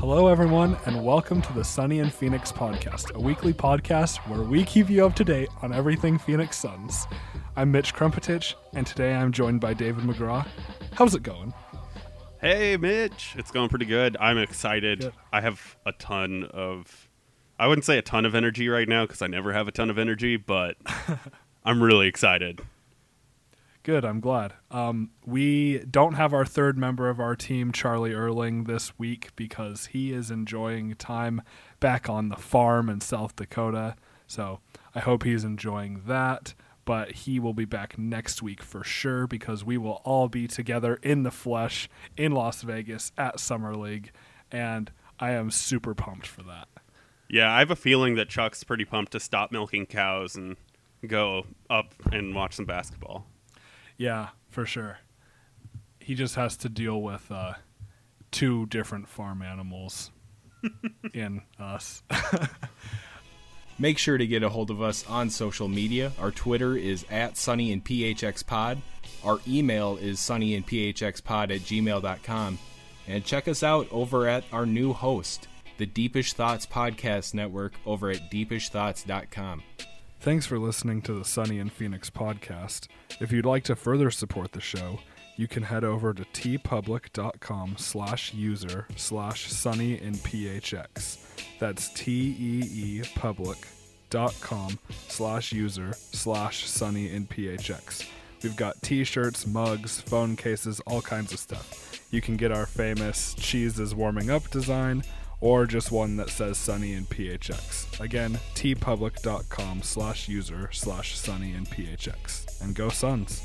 Hello, everyone, and welcome to the Sunny and Phoenix podcast, a weekly podcast where we keep you up to date on everything Phoenix Suns. I'm Mitch Krumpetich, and today I'm joined by David McGraw. How's it going? Hey, Mitch. It's going pretty good. I'm excited. Good. I have I wouldn't say a ton of energy right now because I never have a ton of energy, but I'm really excited. Good, I'm glad. We don't have our third member of our team, Charlie Erling, this week because he is enjoying time back on the farm in South Dakota. So I hope he's enjoying that. But he will be back next week for sure because we will all be together in the flesh in Las Vegas at Summer League. And I am super pumped for that. Yeah, I have a feeling that Chuck's pretty pumped to stop milking cows and go up and watch some basketball. Yeah, for sure. He just has to deal with two different farm animals in us. Make sure to get a hold of us on social media. Our Twitter is @SunnyandPHXPod. Our email is sunnyandphxpod@gmail.com. And check us out over at our new host, the Deepish Thoughts Podcast Network, over at deepishthoughts.com. Thanks for listening to the Sunny and Phoenix podcast. If you'd like to further support the show, you can head over to tpublic.com/user/sunnyandphx. That's teepublic.com/user/sunnyandphx. We've got t-shirts, mugs, phone cases, all kinds of stuff. You can get our famous Cheese is Warming Up design, or just one that says Sunny and PHX. Again, tpublic.com/user/Sunny and PHX. And go Suns.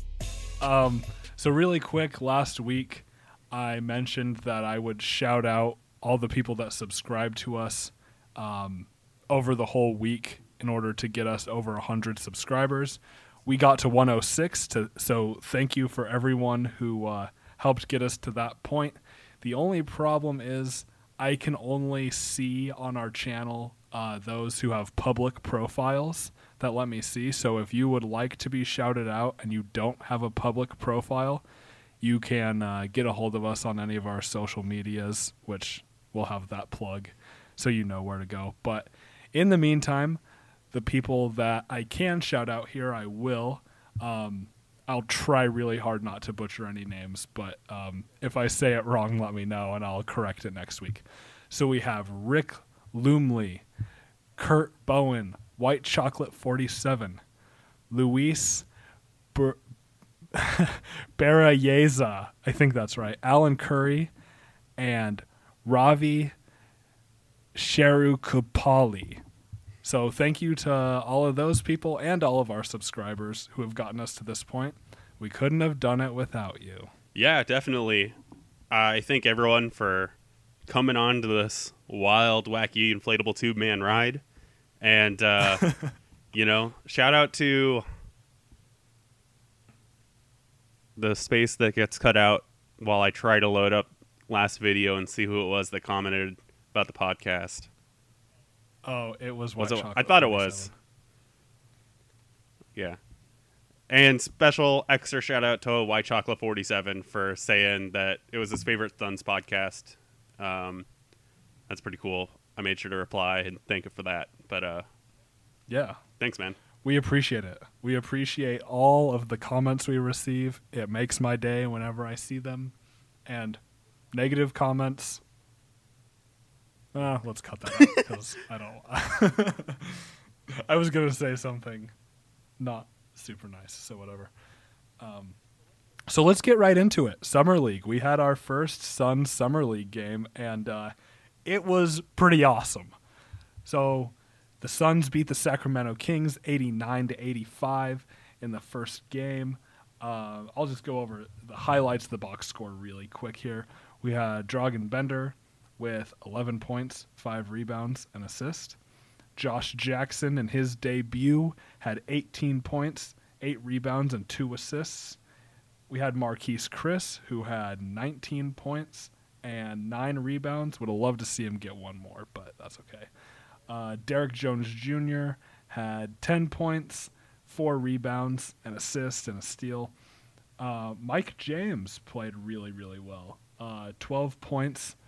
So really quick, last week I mentioned that I would shout out all the people that subscribe to us over the whole week in order to get us over 100 subscribers. We got to 106, so thank you for everyone who helped get us to that point. The only problem is I can only see on our channel those who have public profiles that let me see. So if you would like to be shouted out and you don't have a public profile, you can get a hold of us on any of our social medias, which we'll have that plug so you know where to go. But in the meantime, the people that I can shout out here, I will. I'll try really hard not to butcher any names, but if I say it wrong, let me know, and I'll correct it next week. So we have Rick Lumley, Kurt Bowen, White Chocolate 47, Luis Barayeza, I think that's right, Alan Curry, and Ravi Sharukupali. So thank you to all of those people and all of our subscribers who have gotten us to this point. We couldn't have done it without you. Yeah, definitely. I thank everyone for coming on to this wild, wacky, inflatable tube-man ride. And, shout out to the space that gets cut out while I try to load up last video and see who it was that commented about the podcast. Oh, it was White Chocolate. I thought it was. Yeah. And special extra shout out to White Chocolate 47 for saying that it was his favorite Suns podcast. That's pretty cool. I made sure to reply and thank him for that. But yeah, thanks, man. We appreciate it. We appreciate all of the comments we receive. It makes my day whenever I see them. And negative comments, let's cut that out because I don't. I was gonna say something not super nice, so whatever. So let's get right into it. Summer League. We had our first Suns Summer League game, and it was pretty awesome. So the Suns beat the Sacramento Kings 89-85 in the first game. I'll just go over the highlights of the box score really quick here. We had Dragan Bender with 11 points, 5 rebounds, and assist. Josh Jackson in his debut had 18 points, 8 rebounds, and 2 assists. We had Marquise Chris, who had 19 points and 9 rebounds. Would have loved to see him get one more, but that's okay. Derek Jones Jr. had 10 points, 4 rebounds, an assist, and a steal. Mike James played really, really well. 12 points,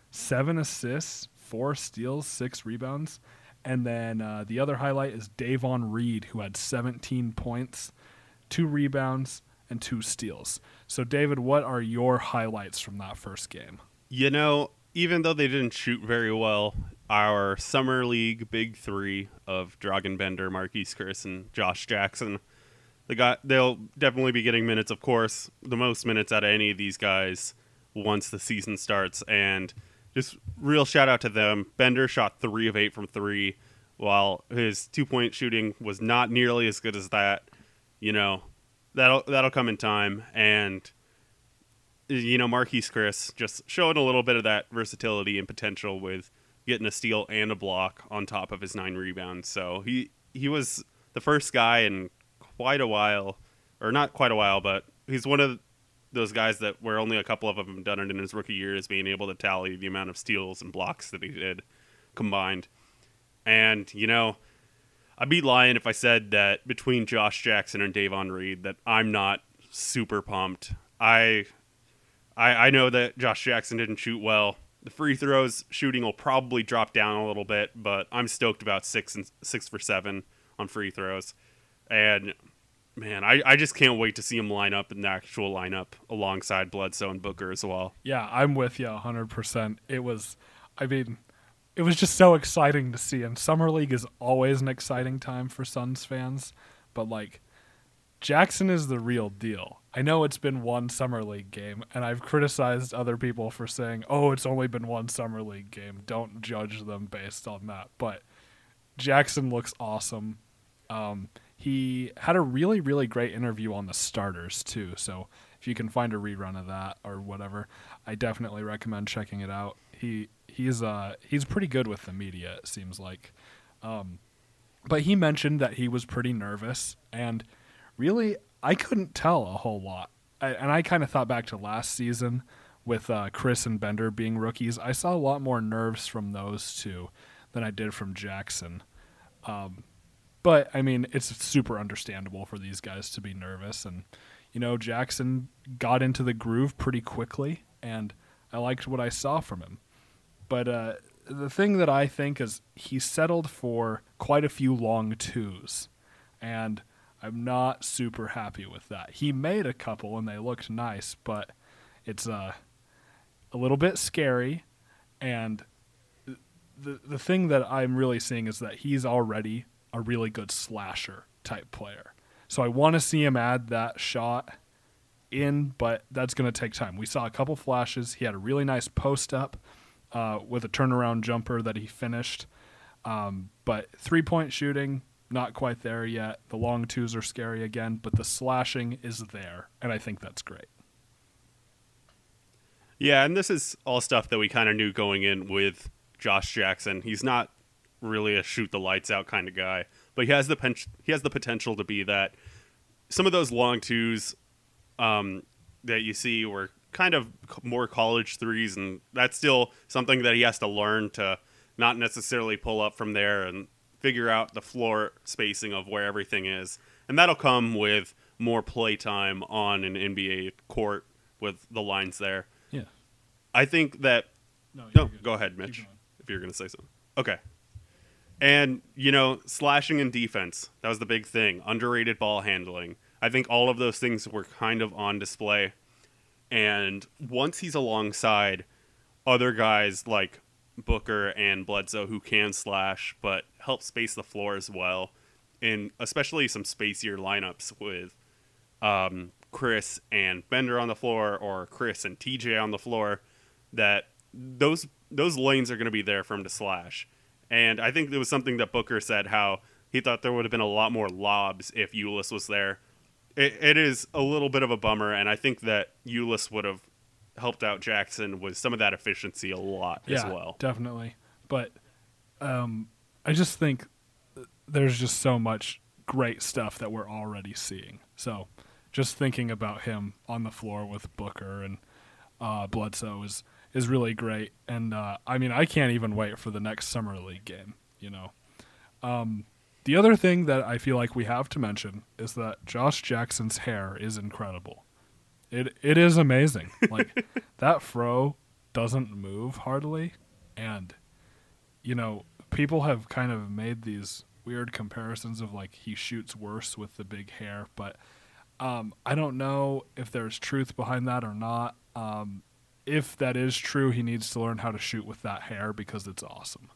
7 assists, 4 steals, 6 rebounds. And then the other highlight is Davon Reed, who had 17 points, 2 rebounds, and 2 steals. So, David, what are your highlights from that first game? You know, even though they didn't shoot very well, our Summer League big three of Dragan Bender, Marquise Chris, and Josh Jackson, they'll definitely be getting minutes, of course, the most minutes out of any of these guys once the season starts. And just real shout out to them. Bender shot 3 of 8 from 3, while his 2-point shooting was not nearly as good as that. You know, that'll come in time. And, you know, Marquise Chris just showing a little bit of that versatility and potential with getting a steal and a block on top of his 9 rebounds. So he was the first guy in quite a while, or not quite a while, but he's one of those guys that where only a couple of them have done it in his rookie year, is being able to tally the amount of steals and blocks that he did combined. And, you know, I'd be lying if I said that between Josh Jackson and Davon Reed that I'm not super pumped. I know that Josh Jackson didn't shoot well. The free throws shooting will probably drop down a little bit, but I'm stoked about 6 for 7 on free throws. And man, I just can't wait to see him line up in the actual lineup alongside Bledsoe and Booker as well. Yeah, I'm with you 100%. It was just so exciting to see. And Summer League is always an exciting time for Suns fans, but like, Jackson is the real deal. I know it's been one Summer League game, and I've criticized other people for saying, oh, it's only been one Summer League game. Don't judge them based on that. But Jackson looks awesome. He had a really, really great interview on the starters, too. So if you can find a rerun of that or whatever, I definitely recommend checking it out. He's pretty good with the media, it seems like. But he mentioned that he was pretty nervous, and really, I couldn't tell a whole lot. I kind of thought back to last season with Chris and Bender being rookies. I saw a lot more nerves from those two than I did from Jackson. But, I mean, it's super understandable for these guys to be nervous. And, you know, Jackson got into the groove pretty quickly, and I liked what I saw from him. But the thing that I think is he settled for quite a few long twos, and I'm not super happy with that. He made a couple, and they looked nice, but it's a little bit scary. And the thing that I'm really seeing is that he's already a really good slasher type player. So I want to see him add that shot in, but that's going to take time. We saw a couple flashes. He had a really nice post up with a turnaround jumper that he finished. But 3-point shooting, not quite there yet. The long twos are scary again, but the slashing is there, and I think that's great. Yeah, and this is all stuff that we kind of knew going in with Josh Jackson. He's not really a shoot the lights out kind of guy, but he has the potential to be that. Some of those long twos that you see were kind of more college threes, and that's still something that he has to learn to not necessarily pull up from there and figure out the floor spacing of where everything is. And that'll come with more play time on an NBA court with the lines there. Yeah. I think that... No, go ahead, Mitch, if you're going to say something. Okay. And, you know, slashing and defense, that was the big thing. Underrated ball handling. I think all of those things were kind of on display. And once he's alongside other guys like Booker and Bledsoe who can slash but help space the floor as well, in especially some spacier lineups with Chris and Bender on the floor or Chris and TJ on the floor, that those lanes are going to be there for him to slash. And I think there was something that Booker said, how he thought there would have been a lot more lobs if Ulis was there. It is a little bit of a bummer, and I think that Ulis would have helped out Jackson with some of that efficiency a lot as well. Definitely. But I just think there's just so much great stuff that we're already seeing. So just thinking about him on the floor with Booker and Bledsoe is really great. And I mean, I can't even wait for the next Summer League game, you know. The other thing that I feel like we have to mention is that Josh Jackson's hair is incredible. It is amazing. Like, that fro doesn't move hardly. And, people have kind of made these weird comparisons of like he shoots worse with the big hair, but I don't know if there's truth behind that or not. If that is true, he needs to learn how to shoot with that hair because it's awesome.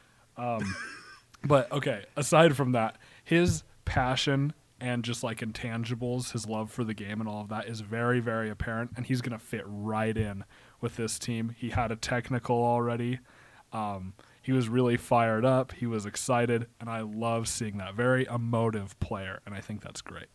But okay, aside from that, his passion and just like intangibles, his love for the game and all of that is very, very apparent, and he's going to fit right in with this team. He had a technical already. He was really fired up. He was excited, and I love seeing that. Very emotive player, and I think that's great.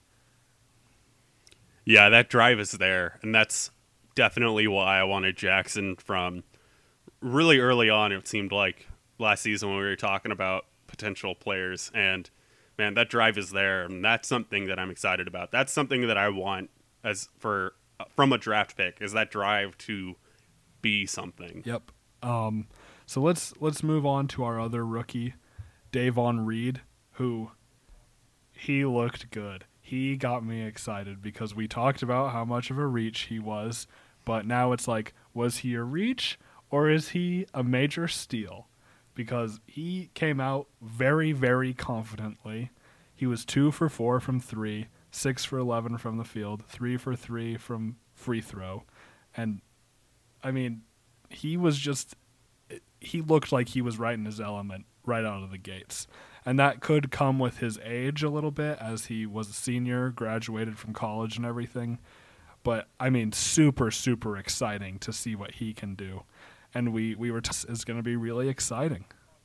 Yeah, that drive is there, and that's definitely why I wanted Jackson from really early on. It seemed like last season when we were talking about potential players, and man, that drive is there, and that's something that I'm excited about. That's something that I want from a draft pick, is that drive to be something. Yep. So let's move on to our other rookie, Davon Reed, who he looked good. He got me excited because we talked about how much of a reach he was, but now it's like, was he a reach or is he a major steal? Because he came out very, very confidently. He was 2 for 4 from 3, 6 for 11 from the field, 3 for 3 from free throw. And, I mean, he looked like he was right in his element right out of the gates. And that could come with his age a little bit, as he was a senior, graduated from college and everything. But, I mean, super, super exciting to see what he can do. And we were is going to be really exciting.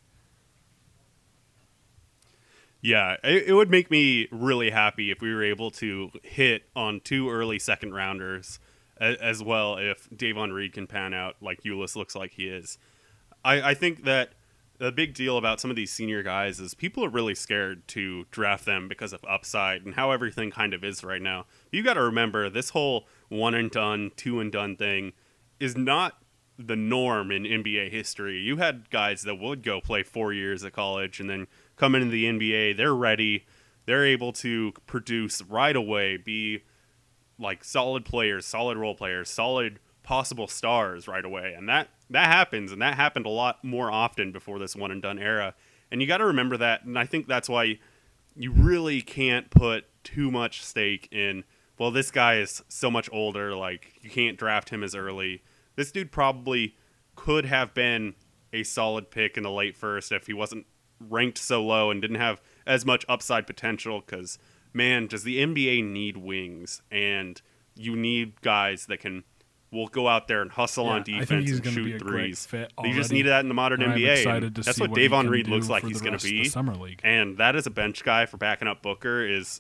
Yeah, it would make me really happy if we were able to hit on 2 early second rounders as well, if Davon Reed can pan out like Ulis looks like he is. I think that the big deal about some of these senior guys is people are really scared to draft them because of upside and how everything kind of is right now. You got to remember, this whole 1 and done, 2 and done thing is not the norm in NBA history. You had guys that would go play 4 years at college and then come into the NBA. They're ready. They're able to produce right away, be like solid players, solid role players, solid possible stars right away. And that happens, and that happened a lot more often before this one and done era. And you got to remember that, and I think that's why you really can't put too much stake in, well, this guy is so much older, like you can't draft him as early. This dude probably could have been a solid pick in the late first if he wasn't ranked so low and didn't have as much upside potential, because, man, does the NBA need wings, and you need guys that will go out there and hustle on defense and shoot threes. You just need that in the modern NBA. That's what Davon Reed looks like he's going to be. And that is a bench guy for backing up Booker.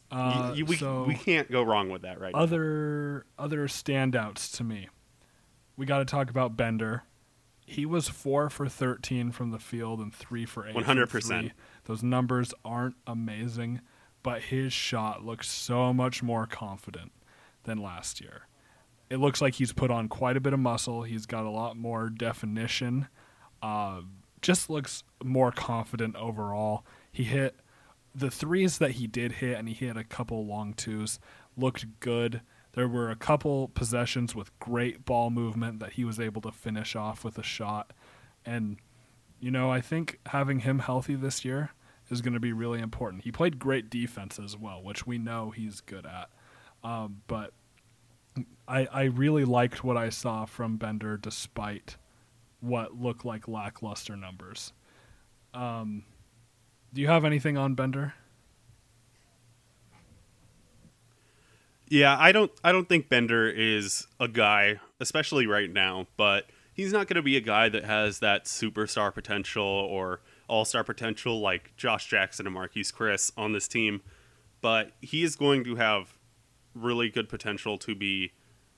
We can't go wrong with that right now. Other standouts to me. We got to talk about Bender. He was 4 for 13 from the field and 3 for 8 100%. from 3. Those numbers aren't amazing, but his shot looks so much more confident than last year. It looks like he's put on quite a bit of muscle. He's got a lot more definition. Just looks more confident overall. He hit the threes that he did hit, and he hit a couple long twos, looked good. There were a couple possessions with great ball movement that he was able to finish off with a shot. And, I think having him healthy this year is going to be really important. He played great defense as well, which we know he's good at. But I really liked what I saw from Bender despite what looked like lackluster numbers. Do you have anything on Bender? Yeah, I don't think Bender is a guy, especially right now, but he's not going to be a guy that has that superstar potential or all-star potential like Josh Jackson and Marquise Chris on this team, but he is going to have really good potential to be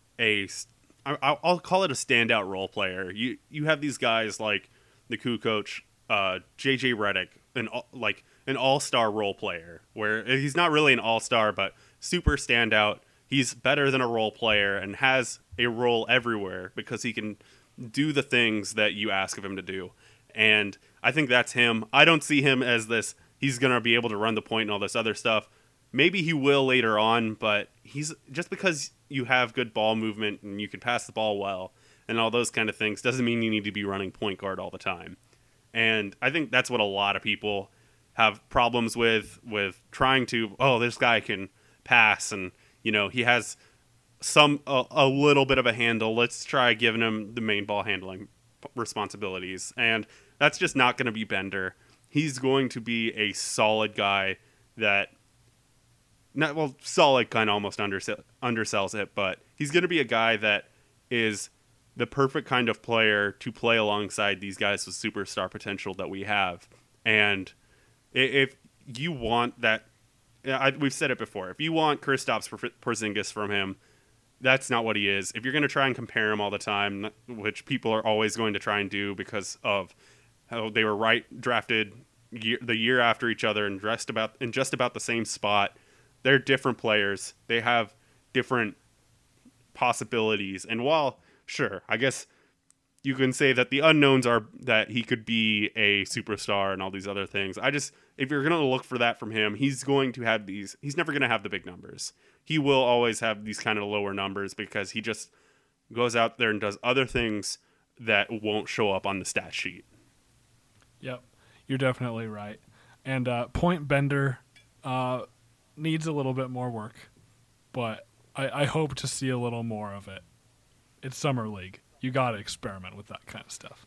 I'll call it a standout role player. You have these guys like the Kukoc, JJ Redick, an all-star role player, where he's not really an all-star, but super standout. He's better than a role player and has a role everywhere because he can do the things that you ask of him to do. And I think that's him. I don't see him as this, he's going to be able to run the point and all this other stuff. Maybe he will later on, but he's just because you have good ball movement and you can pass the ball well and all those kind of things doesn't mean you need to be running point guard all the time. And I think that's what a lot of people have problems with trying to, oh, this guy can pass and, he has a little bit of a handle. Let's try giving him the main ball handling responsibilities. And that's just not going to be Bender. He's going to be a solid guy that, solid kind of almost undersells it, but he's going to be a guy that is the perfect kind of player to play alongside these guys with superstar potential that we have. And if you want that, we've said it before, if you want Kristaps Porzingis from him, that's not what he is. If you're going to try and compare him all the time, which people are always going to try and do because of how they were drafted the year after each other and just about the same spot, they're different players. They have different possibilities. And while, sure, I guess you can say that the unknowns are that he could be a superstar and all these other things. If you're going to look for that from him, he's going to have he's never going to have the big numbers. He will always have these kind of lower numbers because he just goes out there and does other things that won't show up on the stat sheet. Yep, you're definitely right. And Point Bender needs a little bit more work, but I hope to see a little more of it. It's Summer League. You got to experiment with that kind of stuff.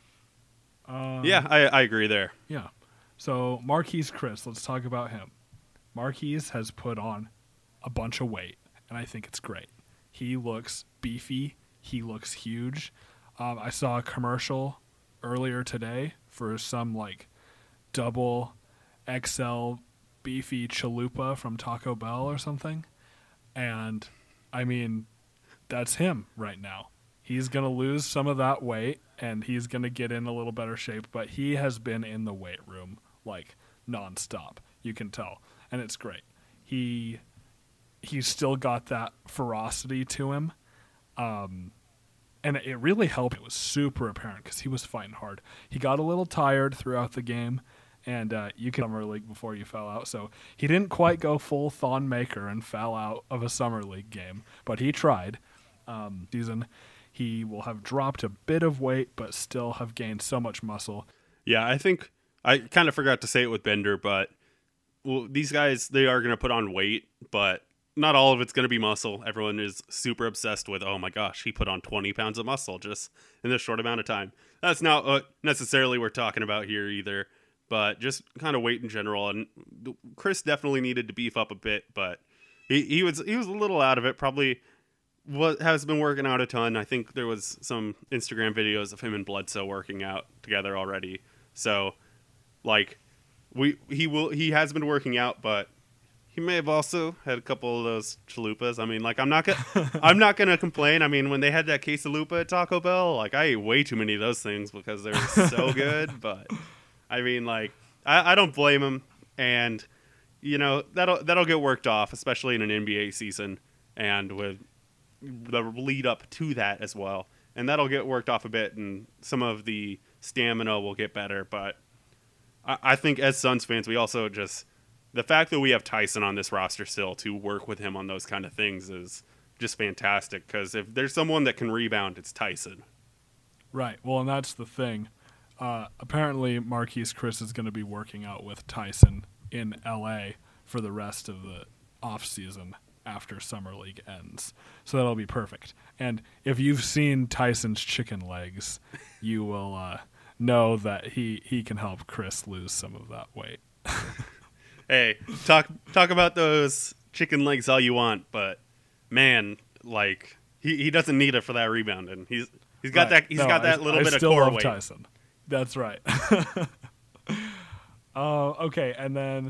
Yeah, I agree there. Yeah. So Marquise Chris, let's talk about him. Marquise has put on a bunch of weight, and I think it's great. He looks beefy. He looks huge. I saw a commercial earlier today for some double XL beefy chalupa from Taco Bell or something. And I mean, that's him right now. He's going to lose some of that weight and he's going to get in a little better shape, but he has been in the weight room nonstop. You can tell. And it's great. He's still got that ferocity to him. And it really helped. It was super apparent because he was fighting hard. He got a little tired throughout the game, and you can Summer League before you fell out. So he didn't quite go full Thon Maker and fell out of a Summer League game, but he tried. Season, he will have dropped a bit of weight, but still have gained so much muscle. Yeah, I think I kind of forgot to say it with Bender, but these guys, they are going to put on weight, but not all of it's going to be muscle. Everyone is super obsessed with, oh my gosh, he put on 20 pounds of muscle just in this short amount of time. That's not what necessarily we're talking about here either, but just kind of weight in general. And Chris definitely needed to beef up a bit, but he was a little out of it. Probably has been working out a ton. I think there was some Instagram videos of him and Bledsoe working out together already. So he has been working out, but he may have also had a couple of those chalupas. I mean, I'm not gonna complain. I mean, when they had that quesalupa at Taco Bell, I ate way too many of those things because they're so good. But I mean, I don't blame him, and that'll get worked off, especially in an NBA season and with the lead up to that as well. And that'll get worked off a bit, and some of the stamina will get better. But I think as Suns fans, we also just, the fact that we have Tyson on this roster still to work with him on those kind of things is just fantastic, because if there's someone that can rebound, it's Tyson. Right. Well, and that's the thing. Apparently, Marquise Chris is going to be working out with Tyson in L.A. for the rest of the offseason after Summer League ends. So that'll be perfect. And if you've seen Tyson's chicken legs, you will know that he can help Chris lose some of that weight. Hey, talk about those chicken legs all you want, but man, he doesn't need it for that rebound, and he's got right. that little bit of still core love weight. Tyson. That's right. Okay, and then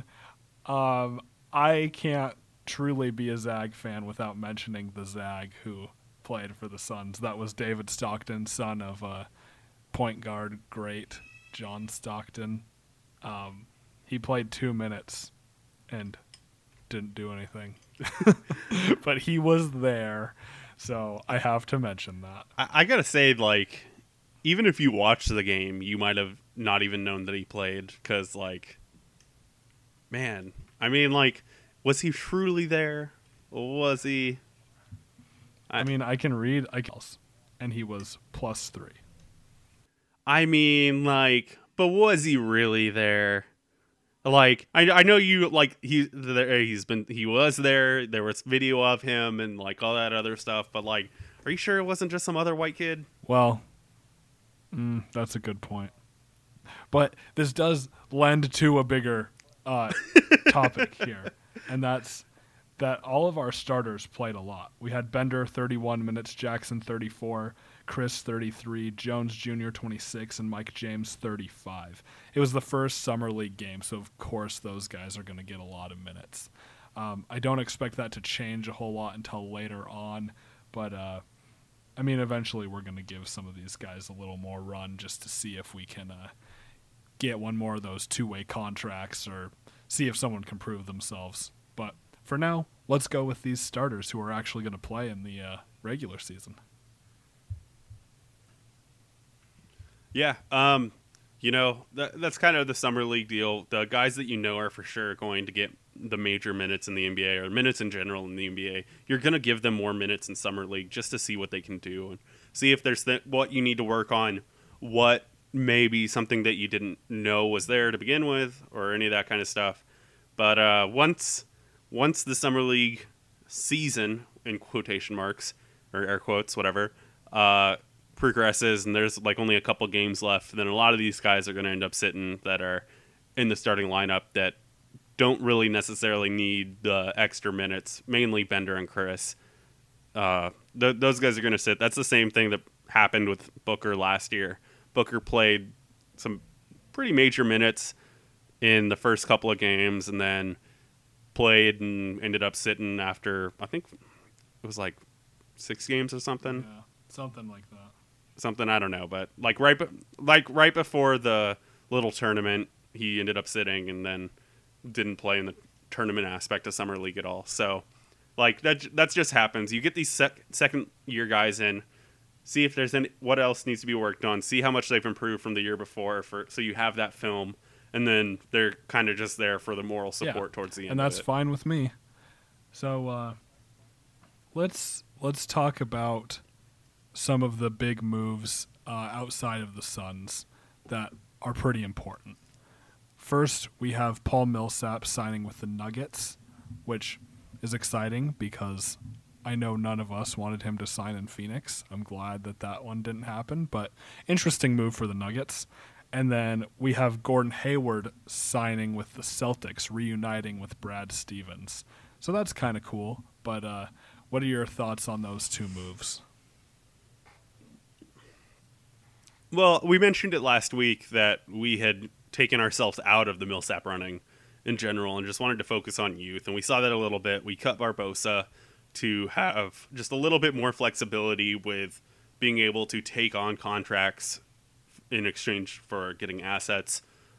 I can't truly be a Zag fan without mentioning the Zag who played for the Suns. That was David Stockton, son of point guard great John Stockton. He played 2 minutes and didn't do anything. But he was there, so I have to mention that. I gotta say, even if you watched the game, you might have not even known that he played, because, man, I mean, was he truly there? Was he? I mean, I can read. and he was +3. I mean, like, but was he really there? Like, I know you like he was there. There was video of him and like all that other stuff. But like, are you sure it wasn't just some other white kid? Well, that's a good point. But this does lend to a bigger topic here, and that's that all of our starters played a lot. We had Bender 31 minutes, Jackson 34, Chris 33, Jones Jr. 26, and Mike James 35. It was the first Summer League game, so of course those guys are going to get a lot of minutes. I don't expect that to change a whole lot until later on, but I mean, eventually we're going to give some of these guys a little more run just to see if we can get one more of those two-way contracts or see if someone can prove themselves. But for now, let's go with these starters who are actually going to play in the regular season. Yeah, you know, that's kind of the Summer League deal. The guys that you know are for sure going to get the major minutes in the NBA or minutes in general in the NBA. You're going to give them more minutes in Summer League just to see what they can do and see if there's what you need to work on, what maybe something that you didn't know was there to begin with or any of that kind of stuff. But once the Summer League season, in quotation marks, or air quotes, whatever, progresses and there's like only a couple games left, then a lot of these guys are going to end up sitting that are in the starting lineup that don't really necessarily need the extra minutes, mainly Bender and Chris. Those guys are going to sit. That's the same thing that happened with Booker last year. Booker played some pretty major minutes in the first couple of games and then played and ended up sitting after, I think it was like 6 games or something. Yeah, something like that. Something, I don't know, but right before the little tournament, he ended up sitting and then didn't play in the tournament aspect of Summer League at all. So, like that just happens. You get these second year guys in, see if there's what else needs to be worked on, see how much they've improved from the year before, so you have that film, and then they're kind of just there for the moral support towards the end. And that's of it. fine with me. So let's talk about some of the big moves outside of the Suns that are pretty important. First, we have Paul Millsap signing with the Nuggets, which is exciting because I know none of us wanted him to sign in Phoenix. I'm glad that one didn't happen, but interesting move for the Nuggets. And then we have Gordon Hayward signing with the Celtics, reuniting with Brad Stevens. So that's kind of cool, but what are your thoughts on those two moves? Well, we mentioned it last week that we had taken ourselves out of the Millsap running in general and just wanted to focus on youth, and we saw that a little bit. We cut Barbosa to have just a little bit more flexibility with being able to take on contracts in exchange for getting assets.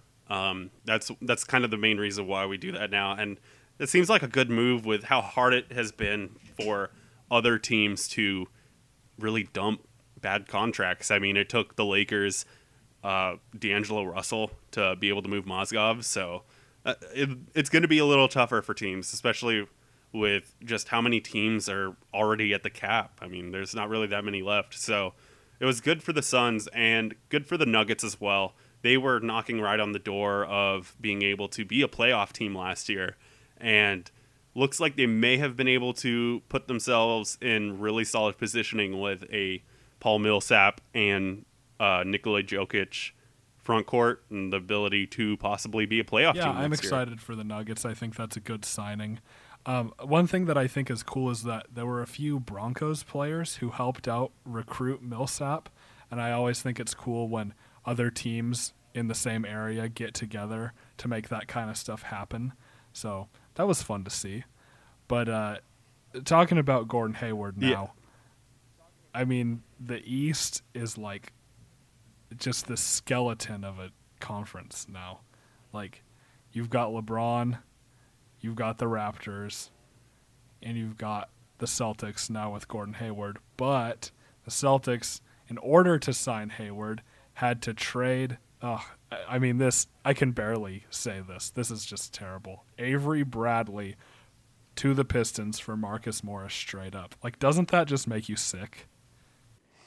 That's kind of the main reason why we do that now, and it seems like a good move with how hard it has been for other teams to really dump bad contracts. I mean, it took the Lakers D'Angelo Russell to be able to move Mozgov, so it's going to be a little tougher for teams, especially with just how many teams are already at the cap. I mean, there's not really that many left, so it was good for the Suns and good for the Nuggets as well. They were knocking right on the door of being able to be a playoff team last year, and looks like they may have been able to put themselves in really solid positioning with a Paul Millsap and Nikola Jokic front court and the ability to possibly be a playoff team. Yeah, I'm next excited year. for the Nuggets. I think that's a good signing. One thing that I think is cool is that there were a few Broncos players who helped out recruit Millsap, and I always think it's cool when other teams in the same area get together to make that kind of stuff happen. So that was fun to see. But talking about Gordon Hayward now, Yeah. I mean, the East is like just the skeleton of a conference now. Like, you've got LeBron, you've got the Raptors, and you've got the Celtics now with Gordon Hayward. But the Celtics, in order to sign Hayward, had to trade. I mean, I can barely say this. This is just terrible. Avery Bradley to the Pistons for Marcus Morris straight up. Like, doesn't that just make you sick?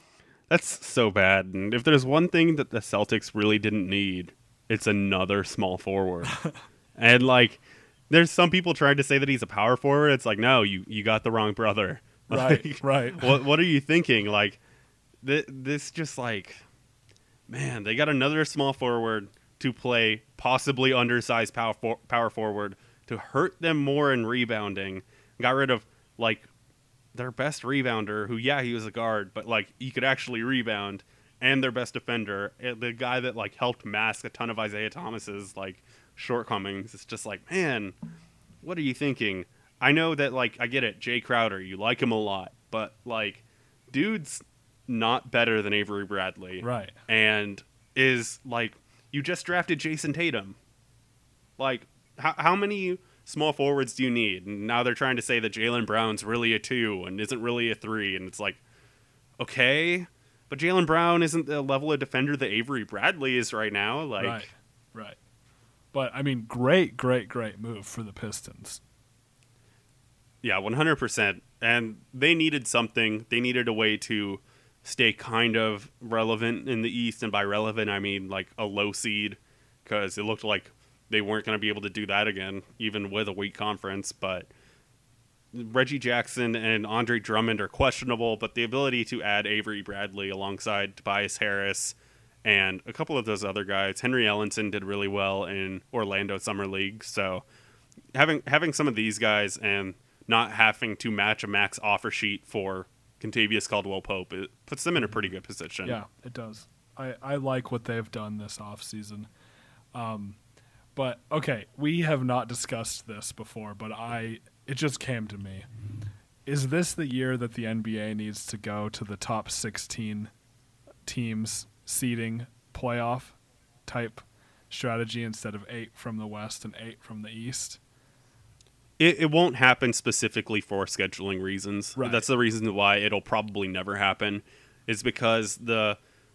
That's so bad. And if there's one thing that the Celtics really didn't need, it's another small forward. And like, there's some people trying to say that he's a power forward. It's like, no, you got the wrong brother. Right, Like, right. What are you thinking? Like, this just like, man, they got another small forward to play possibly undersized power forward to hurt them more in rebounding. Got rid of like their best rebounder, who he was a guard, but like he could actually rebound, and their best defender, the guy that like helped mask a ton of Isaiah Thomas's like shortcomings. It's just like, man, what are you thinking? I know that like I get it, Jay Crowder, you like him a lot, but like, dude's not better than Avery Bradley, Right. and is like, you just drafted Jason Tatum. Like, how many small forwards do you need? And now they're trying to say that Jaylen Brown's really a 2 and isn't really a 3, and it's like, okay, but Jaylen Brown isn't the level of defender that Avery Bradley is right now. Like, Right. But I mean, great move for the Pistons. yeah, 100%. And they needed something. They needed a way to stay kind of relevant in the East, and by relevant I mean like a low seed, because it looked like they weren't going to be able to do that again, even with a weak conference. But Reggie Jackson and Andre Drummond are questionable, but the ability to add Avery Bradley alongside Tobias Harris and a couple of those other guys, Henry Ellenson did really well in Orlando Summer League. So having some of these guys and not having to match a max offer sheet for Kentavious Caldwell-Pope, it puts them in a pretty good position. Yeah, it does. I like what they've done this offseason. But, okay, we have not discussed this before, but it just came to me. Is this the year that the NBA needs to go to the top 16 teams seeding playoff type strategy instead of 8 from the West and 8 from the East? It won't happen specifically for scheduling reasons. Right. That's the reason why it'll probably never happen, is because the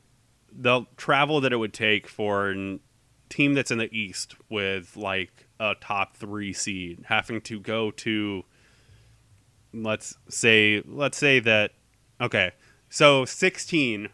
travel that it would take for a team that's in the East with like a top 3 seed having to go to, let's say that, okay, so team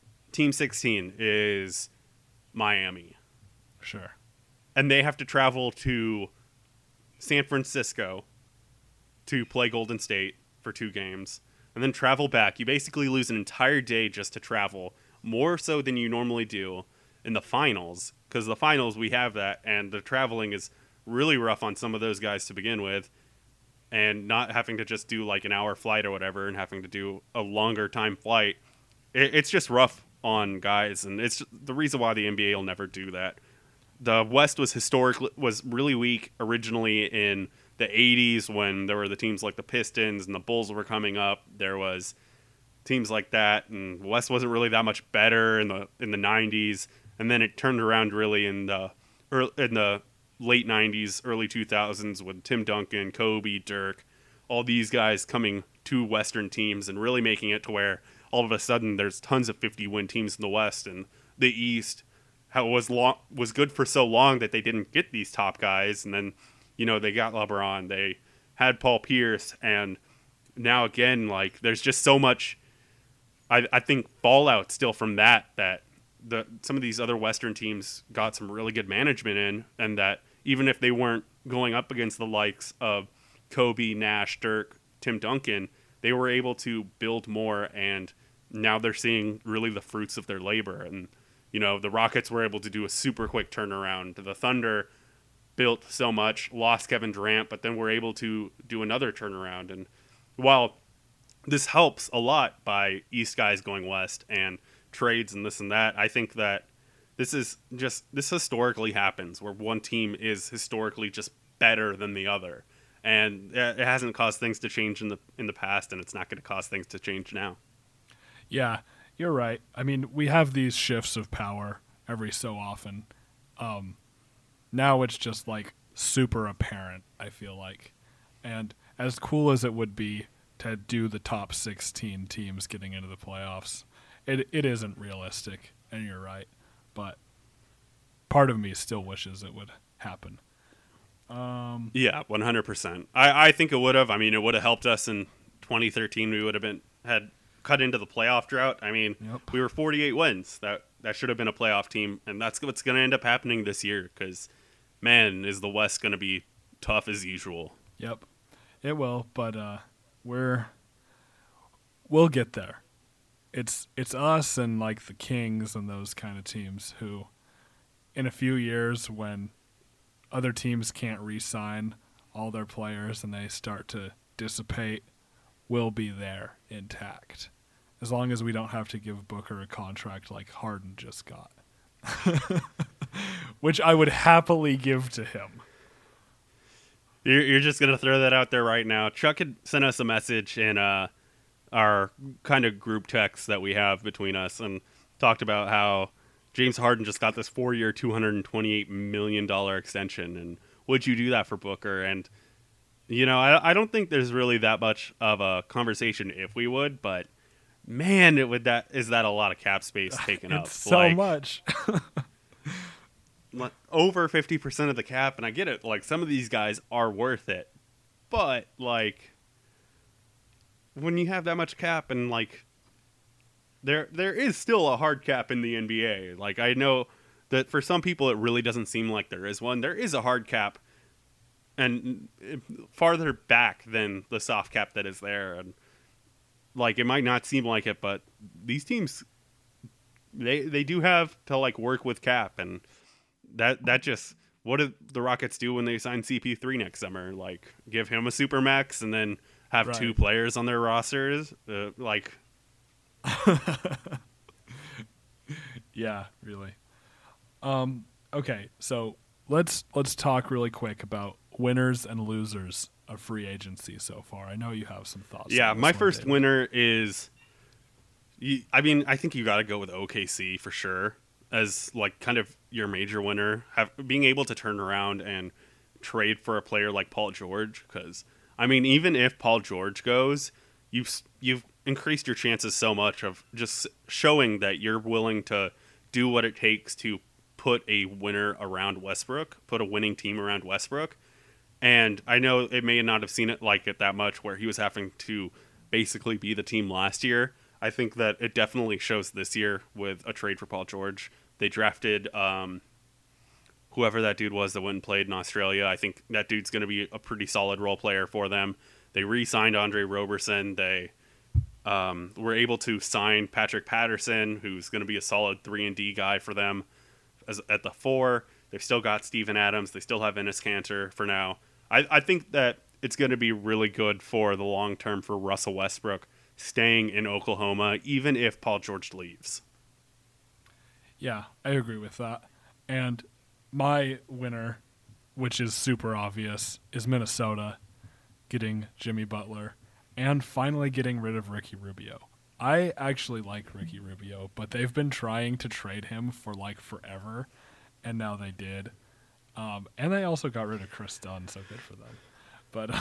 16 is Miami. Sure. And they have to travel to San Francisco to play Golden State for 2 games, and then travel back. You basically lose an entire day just to travel, more so than you normally do in the finals, because the finals we have that, and the traveling is really rough on some of those guys to begin with, and not having to just do like an hour flight or whatever and having to do a longer time flight. It's just rough on guys, and it's the reason why the NBA will never do that. The West was really weak originally in the 80s when there were the teams like the Pistons and the Bulls were coming up. There was teams like that, and the West wasn't really that much better in the 90s, and then it turned around really in the late 90s, early 2000s with Tim Duncan, Kobe, Dirk, all these guys coming to Western teams and really making it to where all of a sudden there's tons of 50-win teams in the West, and the East was good for so long that they didn't get these top guys, and then they got LeBron, they had Paul Pierce, and now again, like, there's just so much I think fallout still from that some of these other Western teams got some really good management in, and that even if they weren't going up against the likes of Kobe, Nash, Dirk, Tim Duncan, they were able to build more, and now they're seeing really the fruits of their labor. And the Rockets were able to do a super quick turnaround. The Thunder built so much, lost Kevin Durant, but then were able to do another turnaround. And while this helps a lot by East guys going West and trades and this and that, I think that this historically happens where one team is historically just better than the other. And it hasn't caused things to change in the past, and it's not going to cause things to change now. Yeah, you're right. I mean, we have these shifts of power every so often. Now it's just like super apparent, I feel like. And as cool as it would be to do the top 16 teams getting into the playoffs, it isn't realistic, and you're right. But part of me still wishes it would happen. Yeah, 100%. I think it would have. I mean, it would have helped us in 2013. We would have had cut into the playoff drought. I mean, Yep. we were 48 wins. That should have been a playoff team, and that's what's going to end up happening this year because, man, is the West going to be tough as usual. Yep, it will, but we'll get there. It's us and like the Kings and those kind of teams who, in a few years, when other teams can't re-sign all their players and they start to dissipate, will be there intact. As long as we don't have to give Booker a contract like Harden just got. Which I would happily give to him. You're just going to throw that out there right now. Chuck had sent us a message in our kind of group text that we have between us and talked about how James Harden just got this 4-year, $228 million extension. And would you do that for Booker? And, you know, I don't think there's really that much of a conversation if we would, but man, is that a lot of cap space taken up? It's so much. Over 50% of the cap, and I get it. Like, some of these guys are worth it, but like, when you have that much cap, and like, there is still a hard cap in the NBA. Like, I know that for some people, it really doesn't seem like there is one. There is a hard cap, and farther back than the soft cap that is there, and like, it might not seem like it, but these teams, they do have to like work with cap, and that just, what did the Rockets do when they signed CP3 next summer? Like, give him a super max and then have Right. 2 players on their rosters? Yeah, really. Okay, so let's talk really quick about winners and losers of free agency so far. I know you have some thoughts. Yeah, on this my one, first David. winner is, I mean, I think you got to go with OKC for sure as like kind of your major winner, being able to turn around and trade for a player like Paul George. Because I mean, even if Paul George goes, you've increased your chances so much of just showing that you're willing to do what it takes to put a winner around Westbrook, put a winning team around Westbrook. And I know it may not have seen it like it that much where he was having to basically be the team last year. I think that it definitely shows this year with a trade for Paul George. They drafted whoever that dude was that went and played in Australia. I think that dude's going to be a pretty solid role player for them. They re-signed Andre Roberson. They were able to sign Patrick Patterson, who's going to be a solid 3-and-D guy for them at the 4. They've still got Steven Adams. They still have Enes Kanter for now. I think that it's going to be really good for the long term for Russell Westbrook staying in Oklahoma, even if Paul George leaves. Yeah, I agree with that. And my winner, which is super obvious, is Minnesota getting Jimmy Butler and finally getting rid of Ricky Rubio. I actually like Ricky Rubio, but they've been trying to trade him for like forever, and now they did. And they also got rid of Chris Dunn, so good for them. But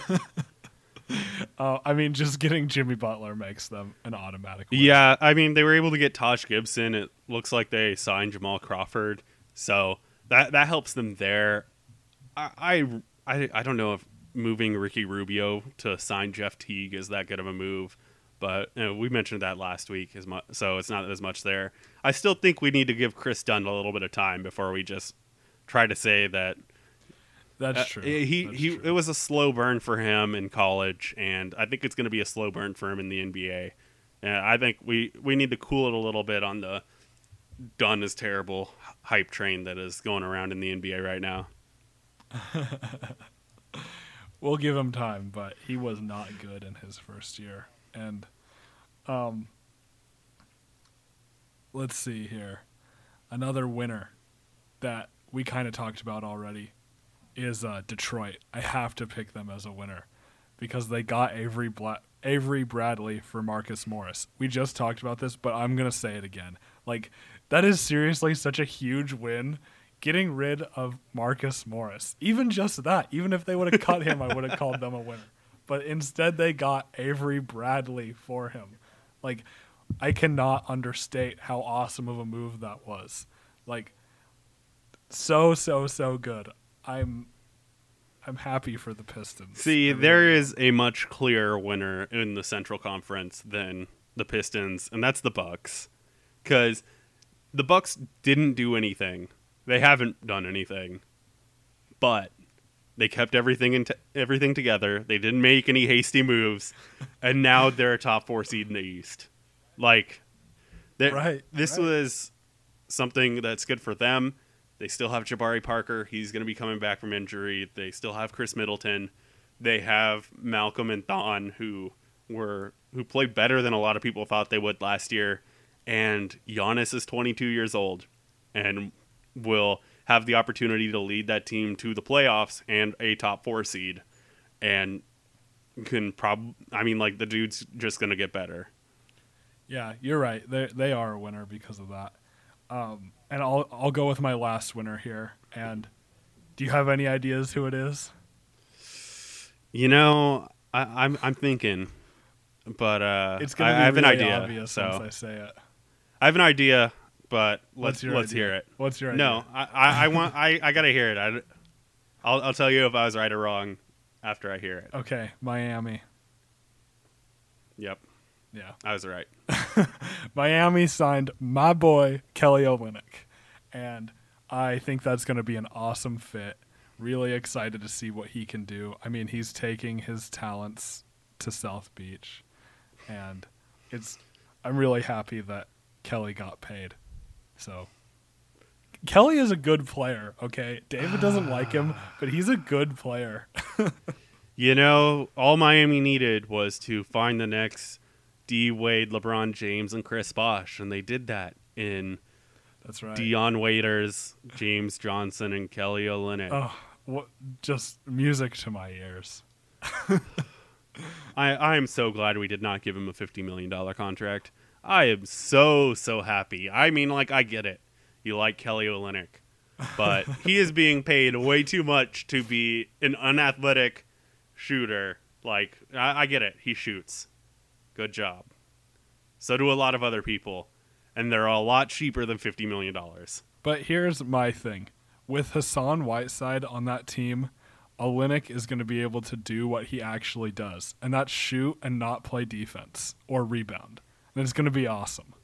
I mean, just getting Jimmy Butler makes them an automatic win. Yeah, I mean, they were able to get Taj Gibson. It looks like they signed Jamal Crawford, so that helps them there. I don't know if moving Ricky Rubio to sign Jeff Teague is that good of a move, but you know, we mentioned that last week, so it's not as much there. I still think we need to give Chris Dunn a little bit of time before we just try to say that. That's true. It was a slow burn for him in college, and I think it's going to be a slow burn for him in the NBA. And I think we need to cool it a little bit on the Dunn is terrible hype train that is going around in the NBA right now. We'll give him time, but he was not good in his first year. And let's see here. Another winner that we kind of talked about already is Detroit. I have to pick them as a winner because they got Avery Bradley for Marcus Morris. We just talked about this, but I'm going to say it again. Like, that is seriously such a huge win, getting rid of Marcus Morris. Even just that, even if they would have cut him, I would have called them a winner. But instead they got Avery Bradley for him. Like, I cannot understate how awesome of a move that was. Like, so good. I'm happy for the Pistons. See, there is a much clearer winner in the Central Conference than the Pistons, and that's the Bucks. Because the Bucks didn't do anything. They haven't done anything. But they kept everything together. They didn't make any hasty moves. And now they're a top 4 seed in the East. Like, this was something that's good for them. They still have Jabari Parker. He's going to be coming back from injury. They still have Chris Middleton. They have Malcolm and Thon, who played better than a lot of people thought they would last year. And Giannis is 22 years old and will have the opportunity to lead that team to the playoffs and a top 4 seed. And the dude's just going to get better. Yeah, you're right. They are a winner because of that. And I'll go with my last winner here. And do you have any ideas who it is? You know, I'm thinking, but it's gonna be I have really an idea. Obvious so once I say it. I have an idea, but let's hear it. What's your idea? No, I gotta hear it. I'll tell you if I was right or wrong after I hear it. Okay, Miami. Yep. Yeah, I was right. Miami signed my boy Kelly Olynyk, and I think that's going to be an awesome fit. Really excited to see what he can do. I mean, he's taking his talents to South Beach, and I'm really happy that Kelly got paid. So Kelly is a good player, okay? David doesn't like him, but he's a good player. You know, all Miami needed was to find the next D-Wade, LeBron James, and Chris Bosh, and they did that in That's right. Dion Waiters, James Johnson, and Kelly Olynyk. Oh, just music to my ears. I am so glad we did not give him a $50 million contract. I am so happy. I mean, I get it. You like Kelly Olynyk, but he is being paid way too much to be an unathletic shooter. I get it. He shoots. Good job. So do a lot of other people, and they're a lot cheaper than $50 million. But here's my thing. With Hassan Whiteside on that team, Olynyk is going to be able to do what he actually does, and that's shoot and not play defense or rebound. And it's going to be awesome.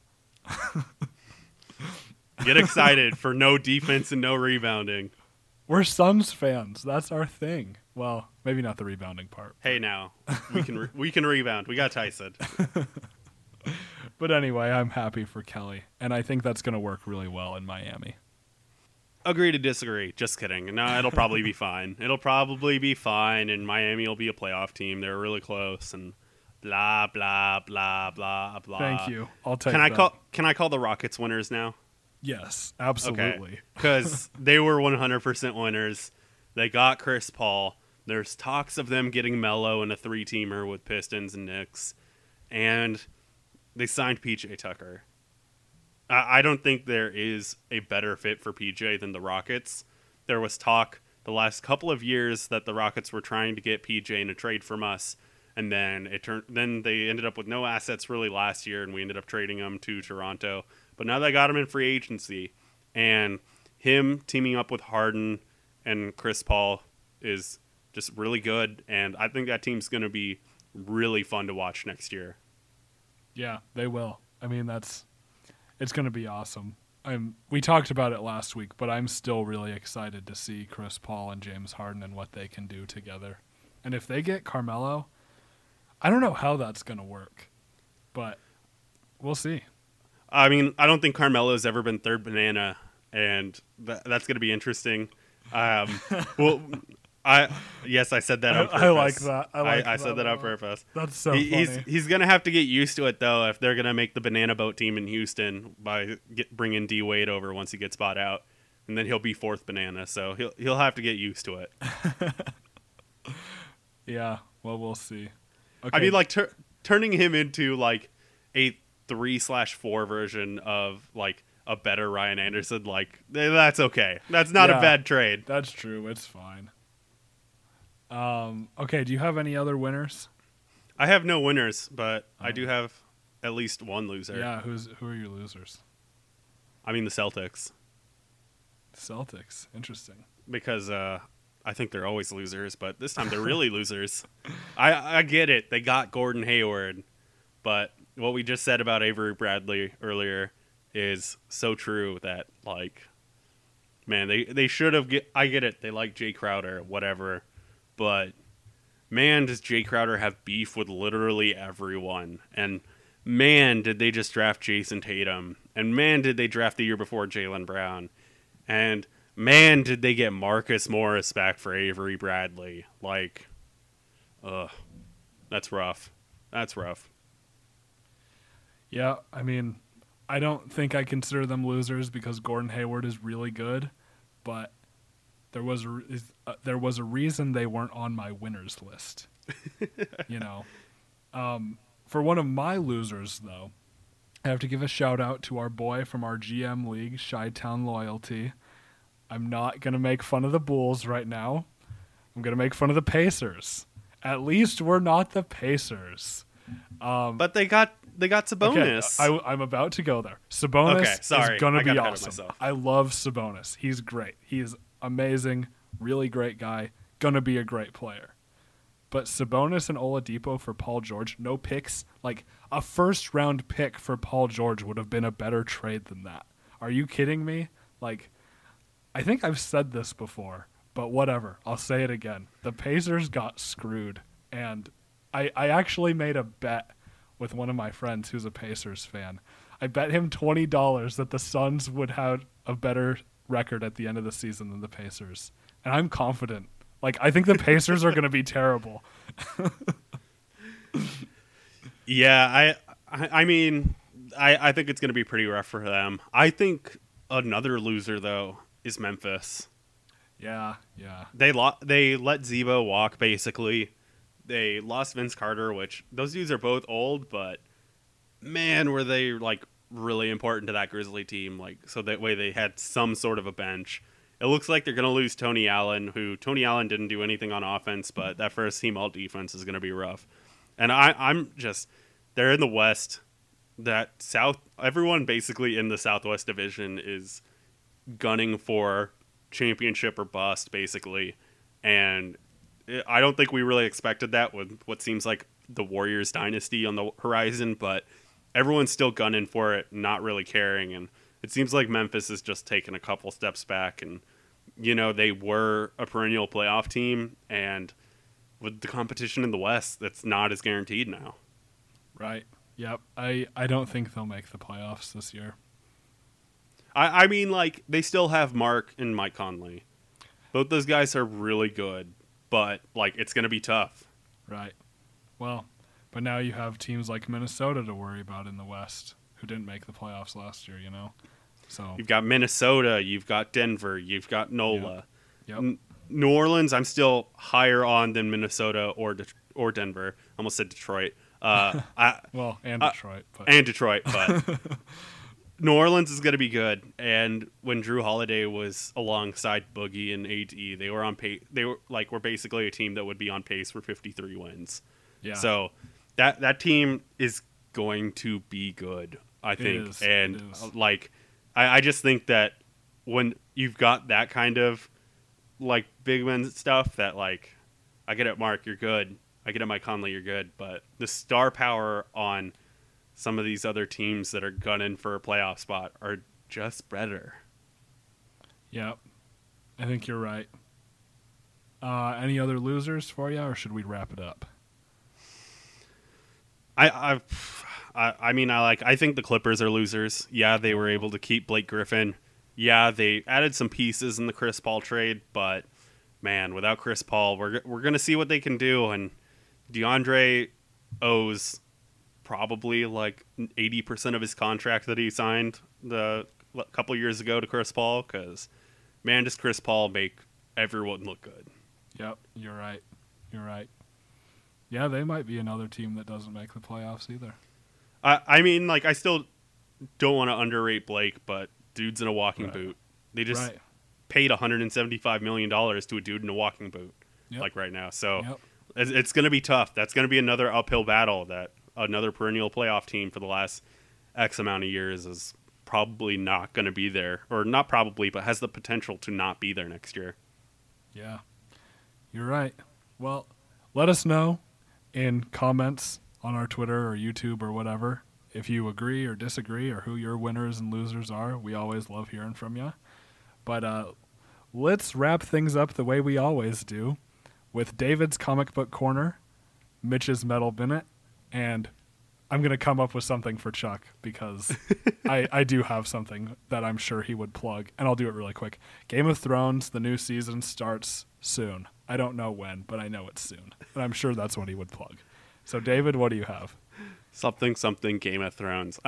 Get excited for no defense and no rebounding. We're Suns fans. That's our thing. Well, maybe not the rebounding part. Hey, now we can rebound. We got Tyson. But anyway, I'm happy for Kelly, and I think that's going to work really well in Miami. Agree to disagree. Just kidding. No, it'll probably be fine. It'll probably be fine, and Miami will be a playoff team. They're really close, and blah blah blah blah blah. Thank you. I'll take. Can I call the Rockets winners now? Yes, absolutely. Because they were 100% winners. They got Chris Paul. There's talks of them getting Melo in a 3-teamer with Pistons and Knicks, and they signed PJ Tucker. I don't think there is a better fit for PJ than the Rockets. There was talk the last couple of years that the Rockets were trying to get PJ in a trade from us, and then then they ended up with no assets really last year, and we ended up trading him to Toronto. But now they got him in free agency, and him teaming up with Harden and Chris Paul is just really good, and I think that team's going to be really fun to watch next year. Yeah, they will. I mean, it's going to be awesome. We talked about it last week, but I'm still really excited to see Chris Paul and James Harden and what they can do together. And if they get Carmelo, I don't know how that's going to work, but we'll see. I mean, I don't think Carmelo's ever been third banana, and that's going to be interesting. Well, I said that on purpose. I like that. I said that on purpose. That's so funny. He's going to have to get used to it, though, if they're going to make the banana boat team in Houston by bringing D Wade over once he gets bought out, and then he'll be fourth banana. So he'll have to get used to it. Yeah. Well, we'll see. Okay. I mean, turning him into a 3/4 version of a better Ryan Anderson, that's okay. That's not a bad trade. That's true. It's fine. Okay, do you have any other winners? I have no winners, but I do have at least one loser. Yeah, who are your losers? I mean the Celtics. Celtics. Interesting. Because I think they're always losers, but this time they're really losers. I get it. They got Gordon Hayward, but what we just said about Avery Bradley earlier is so true that, like, man, they should have I get it. They like Jay Crowder, whatever. But, man, does Jay Crowder have beef with literally everyone. And, man, did they just draft Jason Tatum. And, man, did they draft the year before Jaylen Brown. And, man, did they get Marcus Morris back for Avery Bradley. Like, ugh. That's rough. That's rough. Yeah, I mean, I don't think I consider them losers because Gordon Hayward is really good, but there was a reason they weren't on my winners list. You know, for one of my losers though, I have to give a shout out to our boy from our GM league, Chi-Town Loyalty. I'm not gonna make fun of the Bulls right now. I'm gonna make fun of the Pacers. At least we're not the Pacers. But they got Sabonis. Okay, I'm about to go there. Sabonis is going to be awesome. I love Sabonis. He's great. He's amazing, really great guy, going to be a great player. But Sabonis and Oladipo for Paul George, no picks. Like, a first-round pick for Paul George would have been a better trade than that. Are you kidding me? Like, I think I've said this before, but whatever. I'll say it again. The Pacers got screwed, and I actually made a bet with one of my friends who's a Pacers fan. I bet him $20 that the Suns would have a better record at the end of the season than the Pacers. And I'm confident. Like, I think the Pacers are going to be terrible. Yeah, I mean, I think it's going to be pretty rough for them. I think another loser, though, is Memphis. Yeah. They let Zebo walk, basically. They lost Vince Carter, which those dudes are both old, but man, were they like really important to that Grizzly team. Like, so that way they had some sort of a bench. It looks like they're going to lose Tony Allen, who Tony Allen didn't do anything on offense, but that first team all defense is going to be rough. And I'm just, they're in the West. That South, everyone basically in the Southwest Division is gunning for championship or bust, basically. And I don't think we really expected that with what seems like the Warriors dynasty on the horizon, but everyone's still gunning for it, not really caring. And it seems like Memphis has just taken a couple steps back. And, you know, they were a perennial playoff team, and with the competition in the West, that's not as guaranteed now. Right. Yep. I don't think they'll make the playoffs this year. I mean, like, they still have Mark and Mike Conley. Both those guys are really good. But, like, it's going to be tough. Right. Well, but now you have teams like Minnesota to worry about in the West who didn't make the playoffs last year, you know? So you've got Minnesota, you've got Denver, you've got NOLA. Yep. New Orleans, I'm still higher on than Minnesota or Denver. I almost said Detroit. And Detroit. And Detroit, but New Orleans is going to be good, and when Drew Holiday was alongside Boogie and AD, they were on pace. They were basically a team that would be on pace for 53 wins. Yeah. So that team is going to be good, I think. I just think that when you've got that kind of like big men stuff, that like I get it, Mark, you're good. I get it, Mike Conley, you're good, but the star power on some of these other teams that are gunning for a playoff spot are just better. Yep. I think you're right. Any other losers for you, or should we wrap it up? I think the Clippers are losers. Yeah, they were able to keep Blake Griffin. Yeah, they added some pieces in the Chris Paul trade, but man, without Chris Paul, we're going to see what they can do, and DeAndre owes probably like 80% of his contract that he signed a couple years ago to Chris Paul, because man, does Chris Paul make everyone look good. Yep, you're right. Yeah, they might be another team that doesn't make the playoffs either. I mean, like, I still don't want to underrate Blake, but dude's in a walking boot. They just paid $175 million to a dude in a walking boot, like right now. So it's going to be tough. That's going to be another uphill battle that another perennial playoff team for the last X amount of years is probably not going to be there. Or not probably, but has the potential to not be there next year. Yeah, you're right. Well, let us know in comments on our Twitter or YouTube or whatever if you agree or disagree or who your winners and losers are. We always love hearing from you. But let's wrap things up the way we always do with David's Comic Book Corner, Mitch's Metal Minute, and I'm going to come up with something for Chuck because I do have something that I'm sure he would plug, and I'll do it really quick. Game of Thrones, the new season starts soon. I don't know when, but I know it's soon, and I'm sure that's what he would plug. So, David, what do you have? Something Game of Thrones.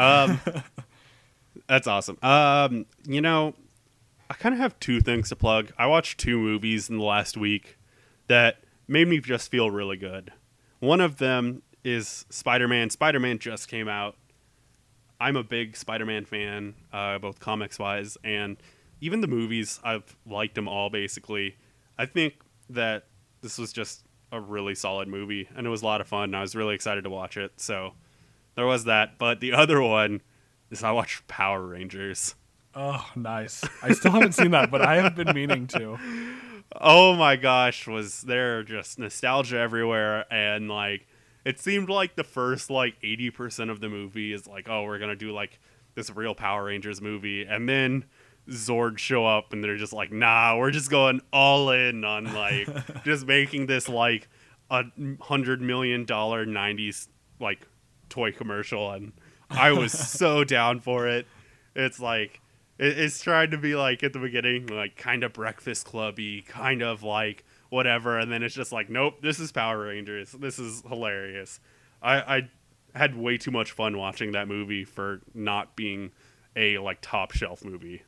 That's awesome. You know, I kind of have two things to plug. I watched 2 movies in the last week that made me just feel really good. One of them is Spider-Man. Spider-Man just came out. I'm a big Spider-Man fan, both comics-wise and even the movies. I've liked them all, basically. I think that this was just a really solid movie, and it was a lot of fun, and I was really excited to watch it. So there was that. But the other one is I watched Power Rangers. Oh, nice. I still haven't seen that, but I have been meaning to. Oh my gosh, was there just nostalgia everywhere, and like it seemed like the first 80% of the movie is like, oh, we're gonna do like this real Power Rangers movie, and then Zord show up and they're just like, nah, we're just going all in on just making this like $100 million 90s toy commercial, and I was so down for it. It's like it's trying to be at the beginning kind of Breakfast Clubby, kind of whatever, and then it's just nope, this is Power Rangers. This is hilarious. I had way too much fun watching that movie for not being a top shelf movie.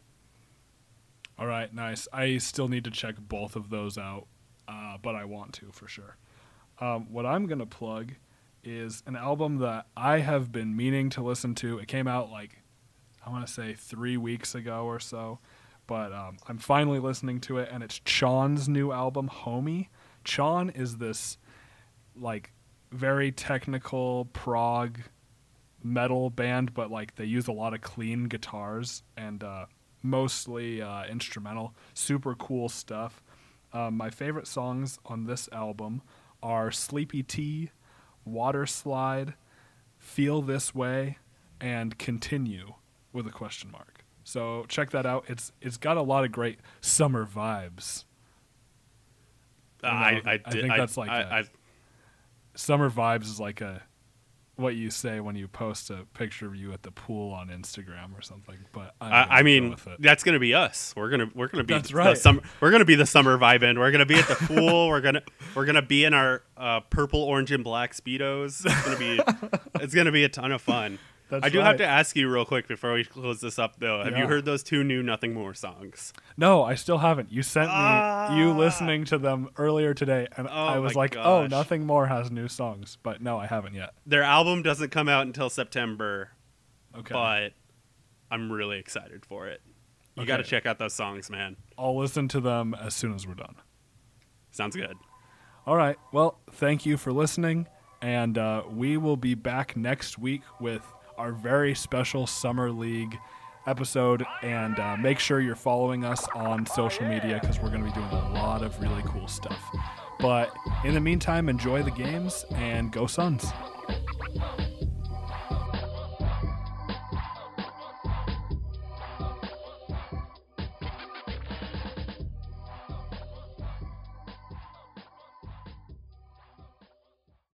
All right, nice. I still need to check both of those out, but I want to for sure. What I'm going to plug is an album that I have been meaning to listen to. It came out I want to say 3 weeks ago or so, but I'm finally listening to it, and it's Chon's new album, Homie. Chon is this very technical prog metal band, but they use a lot of clean guitars and mostly instrumental. Super cool stuff. My favorite songs on this album are Sleepy Tea, Water Slide, Feel This Way, and Continue with a question mark. So check that out. It's got a lot of great summer vibes. I think that's summer vibes is what you say when you post a picture of you at the pool on Instagram or something. But I mean, that's gonna be us. We're gonna be that's right. We're gonna be the summer vibe in. We're gonna be at the pool. we're gonna be in our purple, orange, and black Speedos. It's gonna be a ton of fun. I do have to ask you real quick before we close this up, though. Have you heard those 2 new Nothing More songs? No, I still haven't. You sent me you listening to them earlier today, and I was like, oh, Nothing More has new songs. But no, I haven't yet. Their album doesn't come out until September, okay, but I'm really excited for it. You got to check out those songs, man. I'll listen to them as soon as we're done. Sounds good. All right. Well, thank you for listening, and we will be back next week with our very special Summer League episode, and make sure you're following us on social media because we're going to be doing a lot of really cool stuff. But in the meantime, enjoy the games and go Suns.